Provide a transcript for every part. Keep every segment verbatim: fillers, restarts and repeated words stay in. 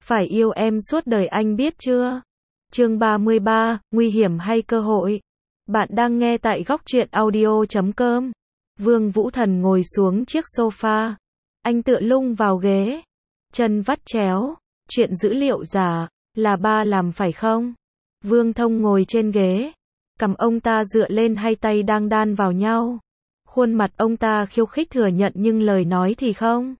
Phải yêu em suốt đời anh biết chưa? Chương ba mươi ba, nguy hiểm hay cơ hội? Bạn đang nghe tại góc truyện audio chấm com. Vương Vũ Thần ngồi xuống chiếc sofa. Anh tựa lưng vào ghế. Chân vắt chéo. Chuyện dữ liệu giả, là ba làm phải không? Vương Thông ngồi trên ghế. Cằm ông ta dựa lên hai tay đang đan vào nhau. Khuôn mặt ông ta khiêu khích thừa nhận nhưng lời nói thì không.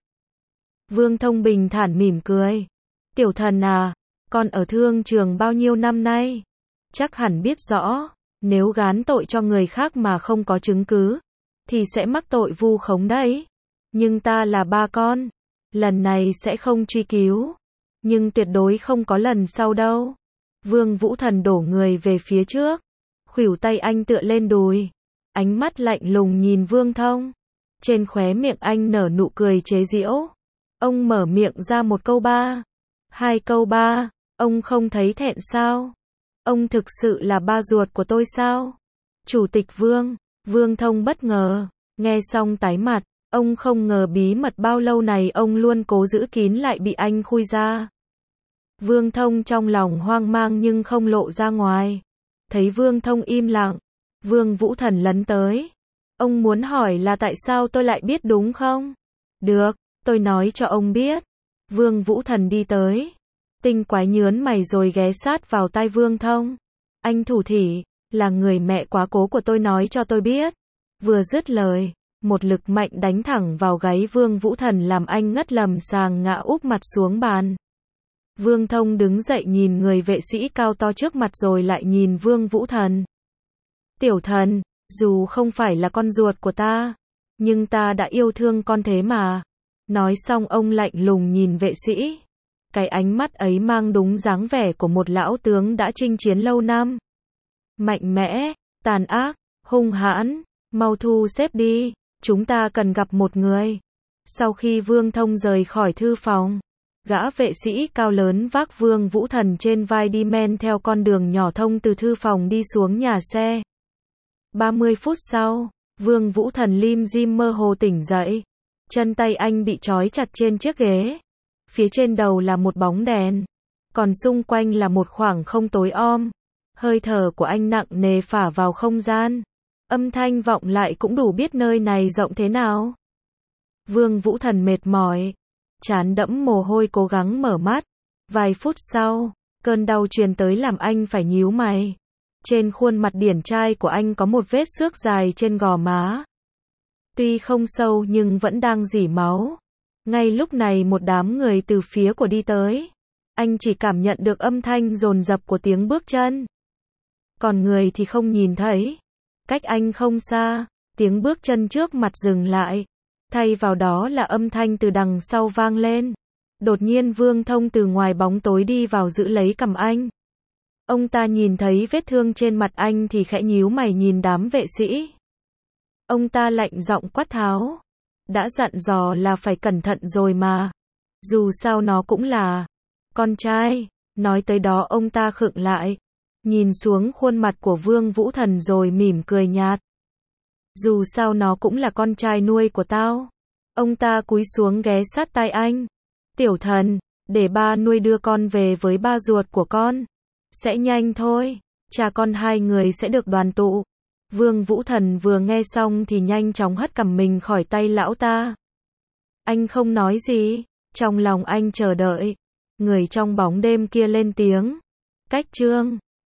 Vương Thông bình thản mỉm cười. Tiểu Thần à, con ở thương trường bao nhiêu năm nay? Chắc hẳn biết rõ, nếu gán tội cho người khác mà không có chứng cứ, thì sẽ mắc tội vu khống đấy. Nhưng ta là ba con, lần này sẽ không truy cứu, nhưng tuyệt đối không có lần sau đâu. Vương Vũ Thần đổ người về phía trước, khuỷu tay anh tựa lên đùi, ánh mắt lạnh lùng nhìn Vương Thông. Trên khóe miệng anh nở nụ cười chế giễu. Ông mở miệng ra một câu ba. Hai câu ba, ông không thấy thẹn sao? Ông thực sự là ba ruột của tôi sao? Chủ tịch Vương, Vương Thông bất ngờ, nghe xong tái mặt, ông không ngờ bí mật bao lâu này ông luôn cố giữ kín lại bị anh khui ra. Vương Thông trong lòng hoang mang nhưng không lộ ra ngoài. Thấy Vương Thông im lặng, Vương Vũ Thần lấn tới. Ông muốn hỏi là tại sao tôi lại biết đúng không? Được, tôi nói cho ông biết. Vương Vũ Thần đi tới. Tinh Quái nhớn mày rồi ghé sát vào tai Vương Thông. Anh thủ thỉ, là người mẹ quá cố của tôi nói cho tôi biết. Vừa dứt lời, một lực mạnh đánh thẳng vào gáy Vương Vũ Thần làm anh ngất lầm sàng ngã úp mặt xuống bàn. Vương Thông đứng dậy nhìn người vệ sĩ cao to trước mặt rồi lại nhìn Vương Vũ Thần. Tiểu Thần, dù không phải là con ruột của ta, nhưng ta đã yêu thương con thế mà. Nói xong ông lạnh lùng nhìn vệ sĩ. Cái ánh mắt ấy mang đúng dáng vẻ của một lão tướng đã chinh chiến lâu năm. Mạnh mẽ, tàn ác, hung hãn, mau thu xếp đi, chúng ta cần gặp một người. Sau khi Vương Thông rời khỏi thư phòng, gã vệ sĩ cao lớn vác Vương Vũ Thần trên vai đi men theo con đường nhỏ thông từ thư phòng đi xuống nhà xe. ba mươi phút sau, Vương Vũ Thần lim dim mơ hồ tỉnh dậy. Chân tay anh bị trói chặt trên chiếc ghế. Phía trên đầu là một bóng đèn, còn xung quanh là một khoảng không tối om. Hơi thở của anh nặng nề phả vào không gian. Âm thanh vọng lại cũng đủ biết nơi này rộng thế nào. Vương Vũ Thần mệt mỏi, trán đẫm mồ hôi cố gắng mở mắt. Vài phút sau, cơn đau truyền tới làm anh phải nhíu mày. Trên khuôn mặt điển trai của anh có một vết xước dài trên gò má. Tuy không sâu nhưng vẫn đang rỉ máu. Ngay lúc này một đám người từ phía của đi tới. Anh chỉ cảm nhận được âm thanh dồn dập của tiếng bước chân. Còn người thì không nhìn thấy. Cách anh không xa, tiếng bước chân trước mặt dừng lại. Thay vào đó là âm thanh từ đằng sau vang lên. Đột nhiên Vương Thông từ ngoài bóng tối đi vào giữ lấy cằm anh. Ông ta nhìn thấy vết thương trên mặt anh thì khẽ nhíu mày nhìn đám vệ sĩ. Ông ta lạnh giọng quát tháo. Đã dặn dò là phải cẩn thận rồi mà. Dù sao nó cũng là con trai. Nói tới đó ông ta khựng lại. Nhìn xuống khuôn mặt của Vương Vũ Thần rồi mỉm cười nhạt. Dù sao nó cũng là con trai nuôi của tao. Ông ta cúi xuống ghé sát tai anh. Tiểu Thần, để ba nuôi đưa con về với ba ruột của con. Sẽ nhanh thôi. Cha con hai người sẽ được đoàn tụ. Vương Vũ Thần vừa nghe xong thì nhanh chóng hất cằm mình khỏi tay lão ta. Anh không nói gì, trong lòng anh chờ đợi. Người trong bóng đêm kia lên tiếng. Cách Trương,